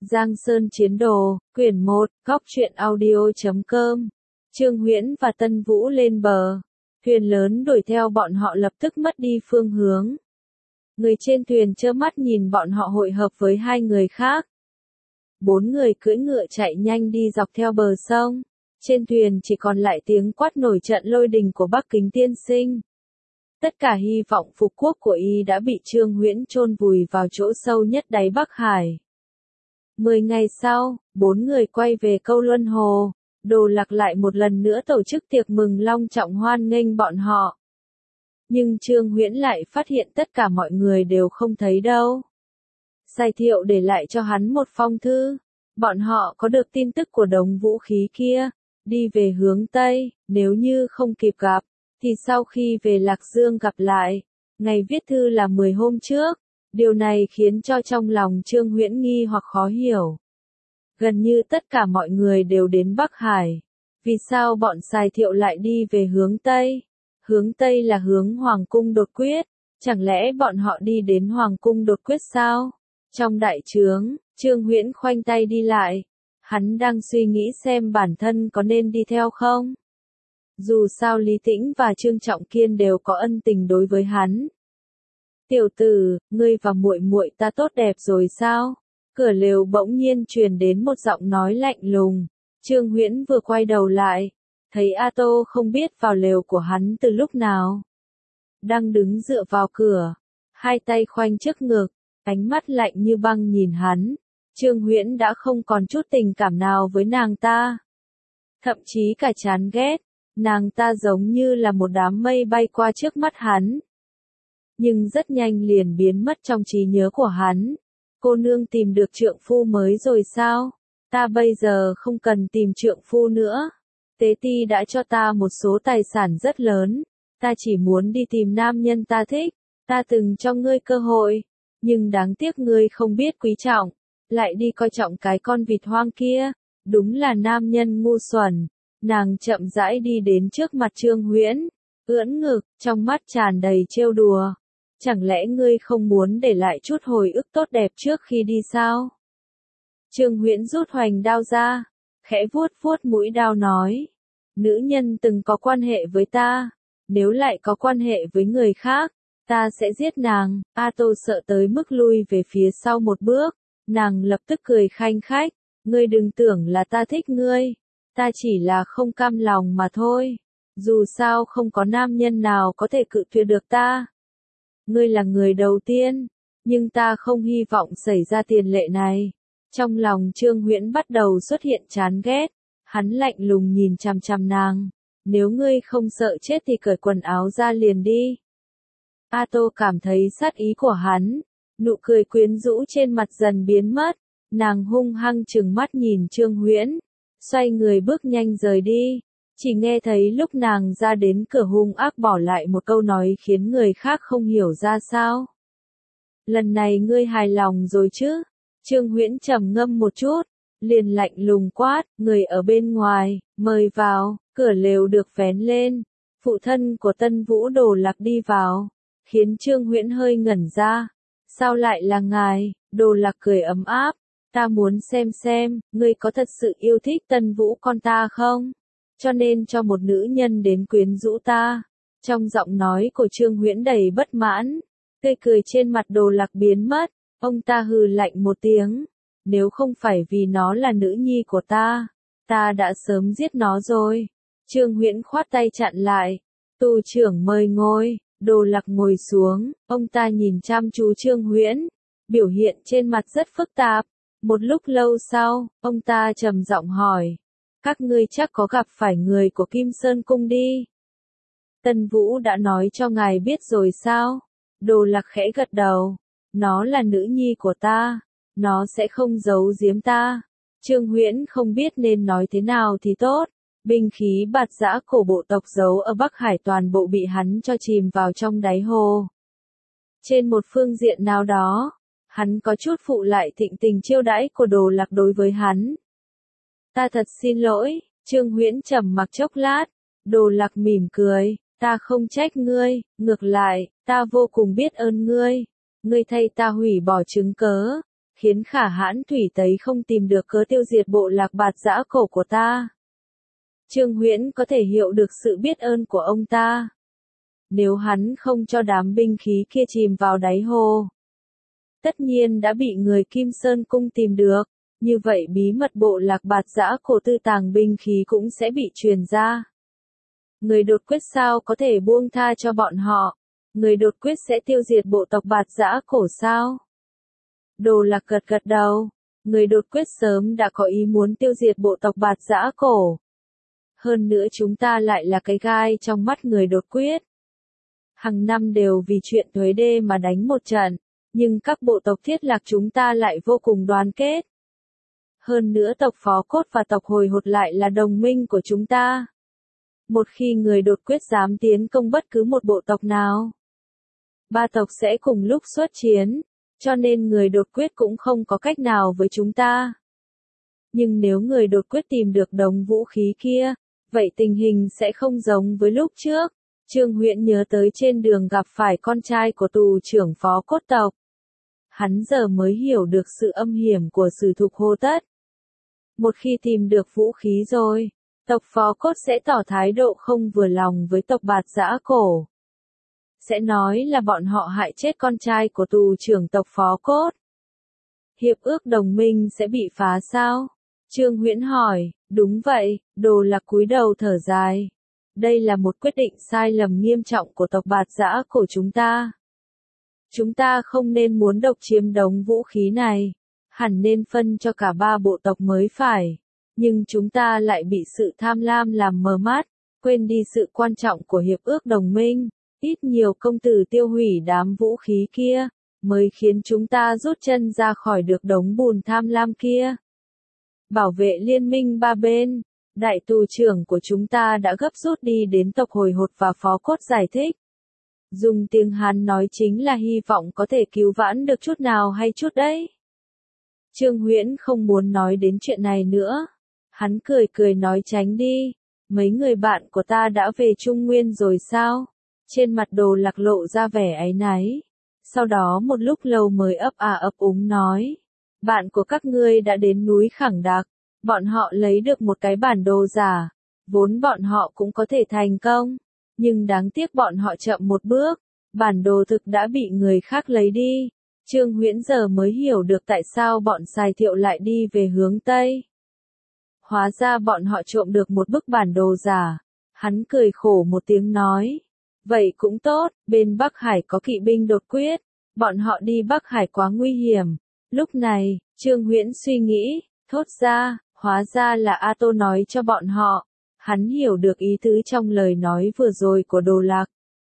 Giang Sơn Chiến Đồ, quyển 1, góc truyện audio.com. Trương Huyễn và Tân Vũ lên bờ. Thuyền lớn đuổi theo bọn họ lập tức mất đi phương hướng. Người trên thuyền trơ mắt nhìn bọn họ hội hợp với hai người khác. 4 người cưỡi ngựa chạy nhanh đi dọc theo bờ sông. Trên thuyền chỉ còn lại tiếng quát nổi trận lôi đình của Bắc Kính tiên sinh. Tất cả hy vọng phục quốc của y đã bị Trương Huyễn chôn vùi vào chỗ sâu nhất đáy Bắc Hải. 10 ngày sau, 4 người quay về Câu Luân Hồ. Đồ Lạc lại một lần nữa tổ chức tiệc mừng long trọng hoan nghênh bọn họ. Nhưng Trương Huyễn lại phát hiện tất cả mọi người đều không thấy đâu. Sai Thiệu để lại cho hắn một phong thư. Bọn họ có được tin tức của đống vũ khí kia, đi về hướng Tây, nếu như không kịp gặp, thì sau khi về Lạc Dương gặp lại. Ngày viết thư là 10 hôm trước. Điều này khiến cho trong lòng Trương Huyễn nghi hoặc khó hiểu. Gần như tất cả mọi người đều đến Bắc Hải. Vì sao bọn Sai Thiệu lại đi về hướng Tây? Hướng Tây là hướng Hoàng cung đột quyết. Chẳng lẽ bọn họ đi đến Hoàng cung đột quyết sao? Trong đại trướng, Trương Huyễn khoanh tay đi lại. Hắn đang suy nghĩ xem bản thân có nên đi theo không? Dù sao Lý Tĩnh và Trương Trọng Kiên đều có ân tình đối với hắn. Tiểu tử, ngươi và muội muội ta tốt đẹp rồi sao? Cửa lều bỗng nhiên truyền đến một giọng nói lạnh lùng. Trương Huyễn vừa quay đầu lại, thấy A Tô không biết vào lều của hắn từ lúc nào. Đang đứng dựa vào cửa, hai tay khoanh trước ngực, ánh mắt lạnh như băng nhìn hắn. Trương Huyễn đã không còn chút tình cảm nào với nàng ta. Thậm chí cả chán ghét, nàng ta giống như là một đám mây bay qua trước mắt hắn. Nhưng rất nhanh liền biến mất trong trí nhớ của hắn. Cô nương tìm được trượng phu mới rồi sao? Ta bây giờ không cần tìm trượng phu nữa. Tế Ti đã cho ta một số tài sản rất lớn. Ta chỉ muốn đi tìm nam nhân ta thích. Ta từng cho ngươi cơ hội. Nhưng đáng tiếc ngươi không biết quý trọng. Lại đi coi trọng cái con vịt hoang kia. Đúng là nam nhân ngu xuẩn. Nàng chậm rãi đi đến trước mặt Trương Huyễn. Ưỡn ngực, trong mắt tràn đầy trêu đùa. Chẳng lẽ ngươi không muốn để lại chút hồi ức tốt đẹp trước khi đi sao? Trương Huyễn rút hoành đao ra, khẽ vuốt vuốt mũi đao nói. Nữ nhân từng có quan hệ với ta, nếu lại có quan hệ với người khác, ta sẽ giết nàng. A Tô sợ tới mức lui về phía sau một bước, nàng lập tức cười khanh khách. Ngươi đừng tưởng là ta thích ngươi, ta chỉ là không cam lòng mà thôi. Dù sao không có nam nhân nào có thể cự tuyệt được ta. Ngươi là người đầu tiên, nhưng ta không hy vọng xảy ra tiền lệ này. Trong lòng Trương Huyễn bắt đầu xuất hiện chán ghét, hắn lạnh lùng nhìn chằm chằm nàng. Nếu ngươi không sợ chết thì cởi quần áo ra liền đi. A Tô cảm thấy sát ý của hắn, nụ cười quyến rũ trên mặt dần biến mất, nàng hung hăng trừng mắt nhìn Trương Huyễn, xoay người bước nhanh rời đi. Chỉ nghe thấy lúc nàng ra đến cửa hung ác bỏ lại một câu nói khiến người khác không hiểu ra sao. Lần này ngươi hài lòng rồi chứ? Trương Huyễn trầm ngâm một chút, liền lạnh lùng quát, người ở bên ngoài, mời vào. Cửa lều được vén lên, phụ thân của Tân Vũ Đồ Lạc đi vào, khiến Trương Huyễn hơi ngẩn ra. Sao lại là ngài? Đồ Lạc cười ấm áp, ta muốn xem, ngươi có thật sự yêu thích Tân Vũ con ta không? Cho nên cho một nữ nhân đến quyến rũ ta. Trong giọng nói của Trương Huyễn đầy bất mãn, tươi cười trên mặt Đồ Lạc biến mất, ông ta hừ lạnh một tiếng. Nếu không phải vì nó là nữ nhi của ta đã sớm giết nó rồi. Trương Huyễn khoát tay chặn lại. Tu trưởng mời ngồi. Đồ Lạc ngồi xuống, ông ta nhìn chăm chú Trương Huyễn, biểu hiện trên mặt rất phức tạp. Một lúc lâu sau, ông ta trầm giọng hỏi. Các ngươi chắc có gặp phải người của Kim Sơn Cung đi. Tân Vũ đã nói cho ngài biết rồi sao? Đồ Lạc khẽ gật đầu. Nó là nữ nhi của ta. Nó sẽ không giấu giếm ta. Trương Huyễn không biết nên nói thế nào thì tốt. Binh khí bạt giã cổ bộ tộc giấu ở Bắc Hải toàn bộ bị hắn cho chìm vào trong đáy hồ. Trên một phương diện nào đó, hắn có chút phụ lại thịnh tình chiêu đãi của Đồ Lạc đối với hắn. Ta thật xin lỗi. Trương Huyễn trầm mặc chốc lát. Đồ Lạc mỉm cười. Ta không trách ngươi, ngược lại, ta vô cùng biết ơn ngươi. Ngươi thay ta hủy bỏ chứng cớ, khiến Khả Hãn Thủy Tấy không tìm được cớ tiêu diệt bộ lạc Bạt Dã Cổ của ta. Trương Huyễn có thể hiểu được sự biết ơn của ông ta. Nếu hắn không cho đám binh khí kia chìm vào đáy hồ, tất nhiên đã bị người Kim Sơn Cung tìm được, như vậy bí mật bộ lạc Bạt Dã Cổ tư tàng binh khí cũng sẽ bị truyền ra. Người đột quyết sao có thể buông tha cho bọn họ? Người đột quyết sẽ tiêu diệt bộ tộc Bạt Dã Cổ sao? Đồ Lạc gật gật đầu. Người đột quyết sớm đã có ý muốn tiêu diệt bộ tộc Bạt Dã Cổ. Hơn nữa chúng ta lại là cái gai trong mắt người đột quyết. Hàng năm đều vì chuyện thuế đê mà đánh một trận, nhưng các bộ tộc Thiết Lạc chúng ta lại vô cùng đoàn kết. Hơn nữa tộc Phó Cốt và tộc Hồi Hột lại là đồng minh của chúng ta. Một khi người đột quyết dám tiến công bất cứ một bộ tộc nào, ba tộc sẽ cùng lúc xuất chiến, cho nên người đột quyết cũng không có cách nào với chúng ta. Nhưng nếu người đột quyết tìm được đống vũ khí kia, vậy tình hình sẽ không giống với lúc trước. Trương Huyễn nhớ tới trên đường gặp phải con trai của tù trưởng Phó Cốt tộc. Hắn giờ mới hiểu được sự âm hiểm của Sử Thục Hô Tất. Một khi tìm được vũ khí rồi, tộc Phó Cốt sẽ tỏ thái độ không vừa lòng với tộc Bạt Dã Cổ. Sẽ nói là bọn họ hại chết con trai của tù trưởng tộc Phó Cốt. Hiệp ước đồng minh sẽ bị phá sao? Trương Huyễn hỏi. Đúng vậy, Đồ Lạc cúi đầu thở dài. Đây là một quyết định sai lầm nghiêm trọng của tộc Bạt Dã Cổ chúng ta. Chúng ta không nên muốn độc chiếm đống vũ khí này. Hẳn nên phân cho cả ba bộ tộc mới phải. Nhưng chúng ta lại bị sự tham lam làm mờ mắt, quên đi sự quan trọng của hiệp ước đồng minh. Ít nhiều công tử tiêu hủy đám vũ khí kia, mới khiến chúng ta rút chân ra khỏi được đống bùn tham lam kia. Bảo vệ liên minh ba bên, đại tù trưởng của chúng ta đã gấp rút đi đến tộc Hồi Hột và Phó Cốt giải thích. Dùng tiếng Hán nói chính là hy vọng có thể cứu vãn được chút nào hay chút đấy. Trương Huyễn không muốn nói đến chuyện này nữa. Hắn cười cười nói tránh đi. Mấy người bạn của ta đã về Trung Nguyên rồi sao? Trên mặt Đồ Lạc lộ ra vẻ áy náy. Sau đó một lúc lâu mới ấp úng nói. Bạn của các ngươi đã đến núi Khẳng Đạc. Bọn họ lấy được một cái bản đồ giả. Vốn bọn họ cũng có thể thành công. Nhưng đáng tiếc bọn họ chậm một bước. Bản đồ thực đã bị người khác lấy đi. Trương Huyễn giờ mới hiểu được tại sao bọn Sài Thiệu lại đi về hướng Tây. Hóa ra bọn họ trộm được một bức bản đồ giả. Hắn cười khổ một tiếng nói. Vậy cũng tốt, bên Bắc Hải có kỵ binh đột quyết. Bọn họ đi Bắc Hải quá nguy hiểm. Lúc này, Trương Huyễn suy nghĩ, thốt ra, hóa ra là A Tô nói cho bọn họ. Hắn hiểu được ý tứ trong lời nói vừa rồi của Đồ Lạc.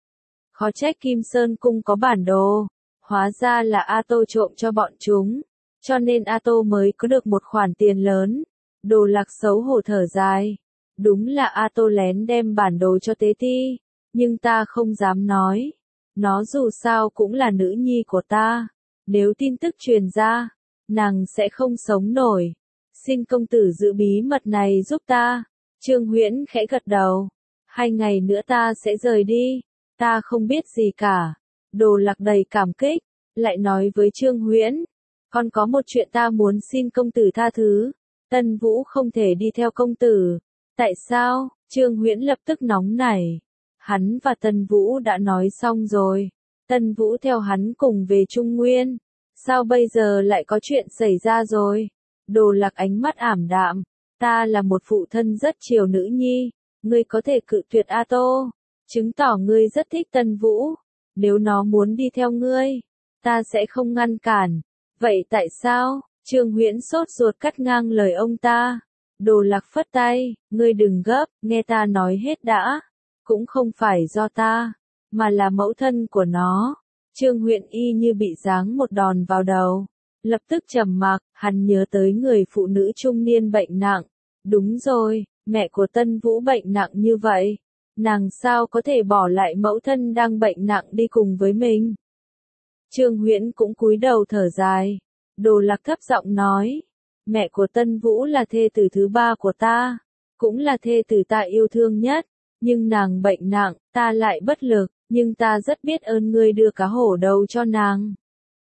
Khó trách Kim Sơn Cung có bản đồ. Hóa ra là A Tô trộm cho bọn chúng. Cho nên A Tô mới có được một khoản tiền lớn. Đồ Lạc xấu hổ thở dài. Đúng là A Tô lén đem bản đồ cho Tế Ti. Nhưng ta không dám nói. Nó dù sao cũng là nữ nhi của ta. Nếu tin tức truyền ra, nàng sẽ không sống nổi. Xin công tử giữ bí mật này giúp ta. Trương Huyễn khẽ gật đầu. 2 ngày nữa ta sẽ rời đi. Ta không biết gì cả. Đồ Lạc đầy cảm kích. Lại nói với Trương Huyễn. Còn có một chuyện ta muốn xin công tử tha thứ. Tân Vũ không thể đi theo công tử. Tại sao? Trương Huyễn lập tức nóng nảy. Hắn và Tân Vũ đã nói xong rồi. Tân Vũ theo hắn cùng về Trung Nguyên. Sao bây giờ lại có chuyện xảy ra rồi? Đồ Lạc ánh mắt ảm đạm. Ta là một phụ thân rất chiều nữ nhi. Ngươi có thể cự tuyệt A Tô. Chứng tỏ ngươi rất thích Tân Vũ. Nếu nó muốn đi theo ngươi, ta sẽ không ngăn cản. Vậy tại sao? Trương Huyễn sốt ruột cắt ngang lời ông ta. Đồ Lạc phất tay. Ngươi đừng gấp, nghe ta nói hết đã. Cũng không phải do ta, mà là mẫu thân của nó. Trương Huyễn y như bị giáng một đòn vào đầu. Lập tức trầm mặc, hắn nhớ tới người phụ nữ trung niên bệnh nặng. Đúng rồi, mẹ của Tân Vũ bệnh nặng như vậy. Nàng sao có thể bỏ lại mẫu thân đang bệnh nặng đi cùng với mình? Trương Huyễn cũng cúi đầu thở dài. Đồ Lạc thấp giọng nói. Mẹ của Tân Vũ là thê tử thứ 3 của ta. Cũng là thê tử ta yêu thương nhất. Nhưng nàng bệnh nặng, ta lại bất lực. Nhưng ta rất biết ơn ngươi đưa cá hổ đầu cho nàng.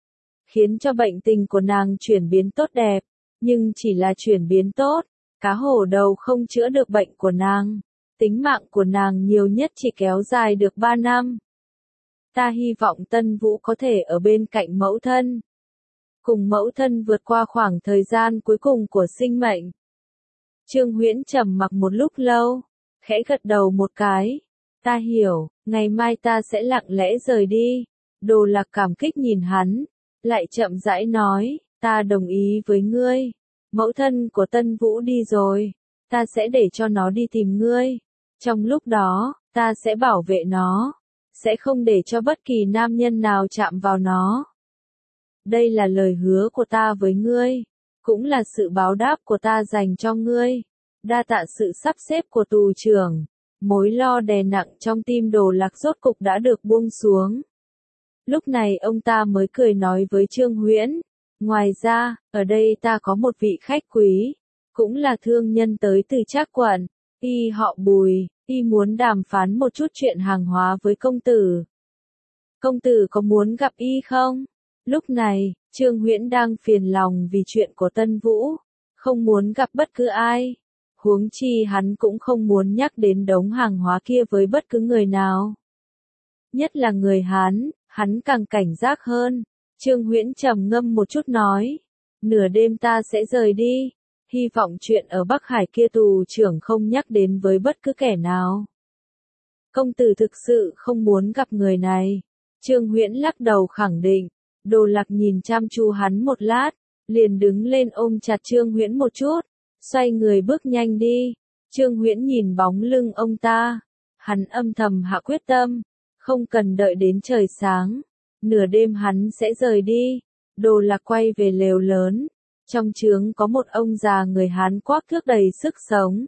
khiến cho bệnh tình của nàng chuyển biến tốt đẹp, nhưng chỉ là chuyển biến tốt, cá hổ đầu không chữa được bệnh của nàng. Tính mạng của nàng nhiều nhất chỉ kéo dài được 3 năm. Ta hy vọng Tân Vũ có thể ở bên cạnh mẫu thân, cùng mẫu thân vượt qua khoảng thời gian cuối cùng của sinh mệnh. Trương Huyễn trầm mặc một lúc lâu, khẽ gật đầu một cái. Ta hiểu, ngày mai ta sẽ lặng lẽ rời đi. Đồ Lạc cảm kích nhìn hắn, lại chậm rãi nói, ta đồng ý với ngươi. Mẫu thân của Tân Vũ đi rồi, ta sẽ để cho nó đi tìm ngươi. Trong lúc đó, ta sẽ bảo vệ nó, sẽ không để cho bất kỳ nam nhân nào chạm vào nó. Đây là lời hứa của ta với ngươi, cũng là sự báo đáp của ta dành cho ngươi. Đa tạ sự sắp xếp của tù trưởng. Mối lo đè nặng trong tim Đồ Lạc rốt cục đã được buông xuống. Lúc này ông ta mới cười nói với Trương Huyễn. Ngoài ra, ở đây ta có một vị khách quý, cũng là thương nhân tới từ Trác quận. Y họ Bùi, y muốn đàm phán một chút chuyện hàng hóa với công tử. Công tử có muốn gặp y không? Lúc này, Trương Huyễn đang phiền lòng vì chuyện của Tân Vũ, không muốn gặp bất cứ ai. Huống chi hắn cũng không muốn nhắc đến đống hàng hóa kia với bất cứ người nào. Nhất là người Hán, hắn càng cảnh giác hơn. Trương Huyễn trầm ngâm một chút nói. Nửa đêm ta sẽ rời đi. Hy vọng chuyện ở Bắc Hải kia tù trưởng không nhắc đến với bất cứ kẻ nào. Công tử thực sự không muốn gặp người này. Trương Huyễn lắc đầu khẳng định. Đồ Lạc nhìn chăm chú hắn một lát, liền đứng lên ôm chặt Trương Huyễn một chút, xoay người bước nhanh đi. Trương Huyễn nhìn bóng lưng ông ta, hắn âm thầm hạ quyết tâm, không cần đợi đến trời sáng, nửa đêm hắn sẽ rời đi. Đồ Lạc quay về lều lớn, trong trướng có một ông già người Hán quắc thước đầy sức sống.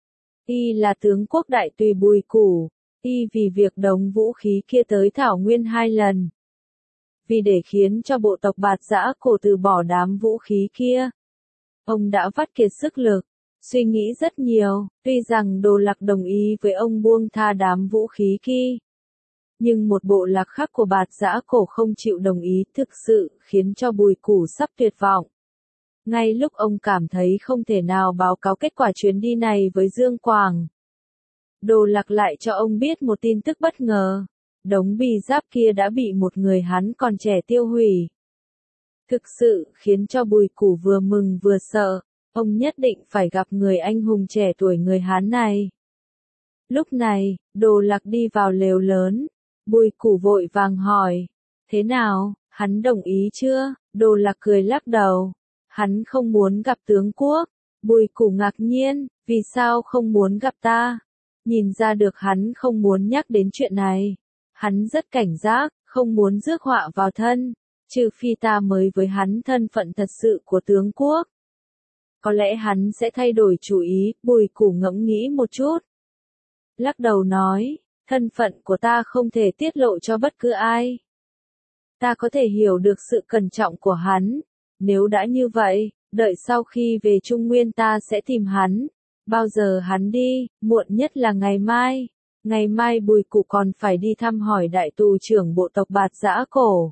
Y là tướng quốc đại tùy Bùi Củ, y vì việc đống vũ khí kia tới Thảo Nguyên 2 lần. Vì để khiến cho bộ tộc Bạt Dã Cổ từ bỏ đám vũ khí kia, ông đã vắt kiệt sức lực, suy nghĩ rất nhiều. Tuy rằng Đồ Lạc đồng ý với ông buông tha đám vũ khí kia, nhưng một bộ lạc khác của Bạt Dã Cổ không chịu đồng ý thực sự khiến cho Bùi Củ sắp tuyệt vọng. Ngay lúc ông cảm thấy không thể nào báo cáo kết quả chuyến đi này với Dương Quảng, Đồ Lạc lại cho ông biết một tin tức bất ngờ. Đống bì giáp kia đã bị một người Hán còn trẻ tiêu hủy. Thực sự khiến cho Bùi Củ vừa mừng vừa sợ, ông nhất định phải gặp người anh hùng trẻ tuổi người Hán này. Lúc này, Đồ Lạc đi vào lều lớn, Bùi Củ vội vàng hỏi, thế nào, hắn đồng ý chưa? Đồ Lạc cười lắc đầu, hắn không muốn gặp tướng quốc. Bùi Củ ngạc nhiên, vì sao không muốn gặp ta? Nhìn ra được hắn không muốn nhắc đến chuyện này. Hắn rất cảnh giác, không muốn rước họa vào thân, trừ phi ta mới với hắn thân phận thật sự của tướng quốc. Có lẽ hắn sẽ thay đổi chủ ý. Bùi Củ ngẫm nghĩ một chút, lắc đầu nói, thân phận của ta không thể tiết lộ cho bất cứ ai. Ta có thể hiểu được sự cẩn trọng của hắn, nếu đã như vậy, đợi sau khi về Trung Nguyên ta sẽ tìm hắn. Bao giờ hắn đi, muộn nhất là ngày mai. Ngày mai Bùi Củ còn phải đi thăm hỏi đại tù trưởng bộ tộc Bạt Dã Cổ.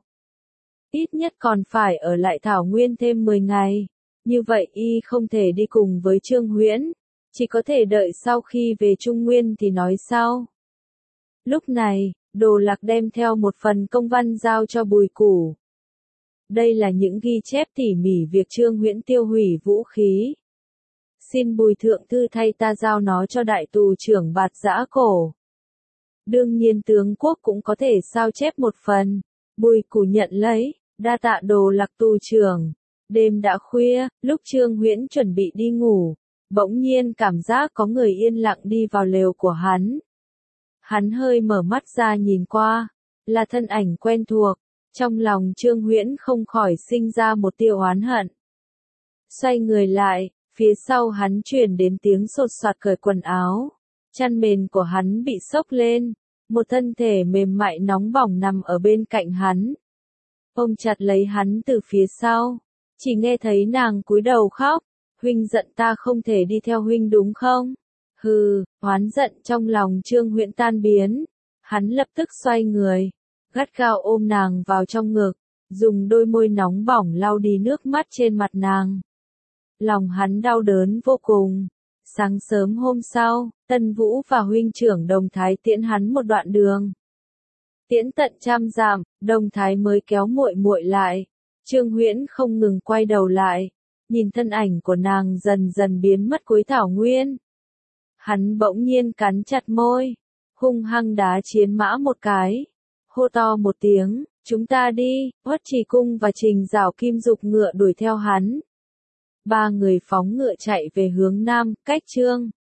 Ít nhất còn phải ở lại Thảo Nguyên thêm 10 ngày. Như vậy y không thể đi cùng với Trương Huyễn, chỉ có thể đợi sau khi về Trung Nguyên thì nói sau. Lúc này, Đồ Lạc đem theo một phần công văn giao cho Bùi Củ. Đây là những ghi chép tỉ mỉ việc Trương Huyễn tiêu hủy vũ khí. Xin Bùi thượng thư thay ta giao nó cho đại tù trưởng Bạt Dã Cổ. Đương nhiên tướng quốc cũng có thể sao chép một phần. Bùi Củ nhận lấy, đa tạ Đồ Lạc tù trưởng. Đêm đã khuya, lúc Trương Huyễn chuẩn bị đi ngủ, bỗng nhiên cảm giác có người yên lặng đi vào lều của hắn. Hắn hơi mở mắt ra nhìn qua, là thân ảnh quen thuộc. Trong lòng Trương Huyễn không khỏi sinh ra một tia oán hận. Xoay người lại, phía sau hắn truyền đến tiếng sột soạt cởi quần áo. Chăn mền của hắn bị xốc lên, một thân thể mềm mại nóng bỏng nằm ở bên cạnh hắn. Ôm chặt lấy hắn từ phía sau, chỉ nghe thấy nàng cúi đầu khóc, huynh giận ta không thể đi theo huynh đúng không? Hừ, oán giận trong lòng Trương Huyễn tan biến, hắn lập tức xoay người, gắt gao ôm nàng vào trong ngực, dùng đôi môi nóng bỏng lau đi nước mắt trên mặt nàng. Lòng hắn đau đớn vô cùng. Sáng sớm hôm sau, Tân Vũ và huynh trưởng Đồng Thái tiễn hắn một đoạn đường. Tiễn tận 100 dặm, Đồng Thái mới kéo muội muội lại. Trương Huyễn không ngừng quay đầu lại, nhìn thân ảnh của nàng dần dần biến mất cuối thảo nguyên. Hắn bỗng nhiên cắn chặt môi, hung hăng đá chiến mã một cái, hô to một tiếng, chúng ta đi. Uất Trì Cung và Trình Giảo Kim giục ngựa đuổi theo hắn. Ba người phóng ngựa chạy về hướng nam, cách Trương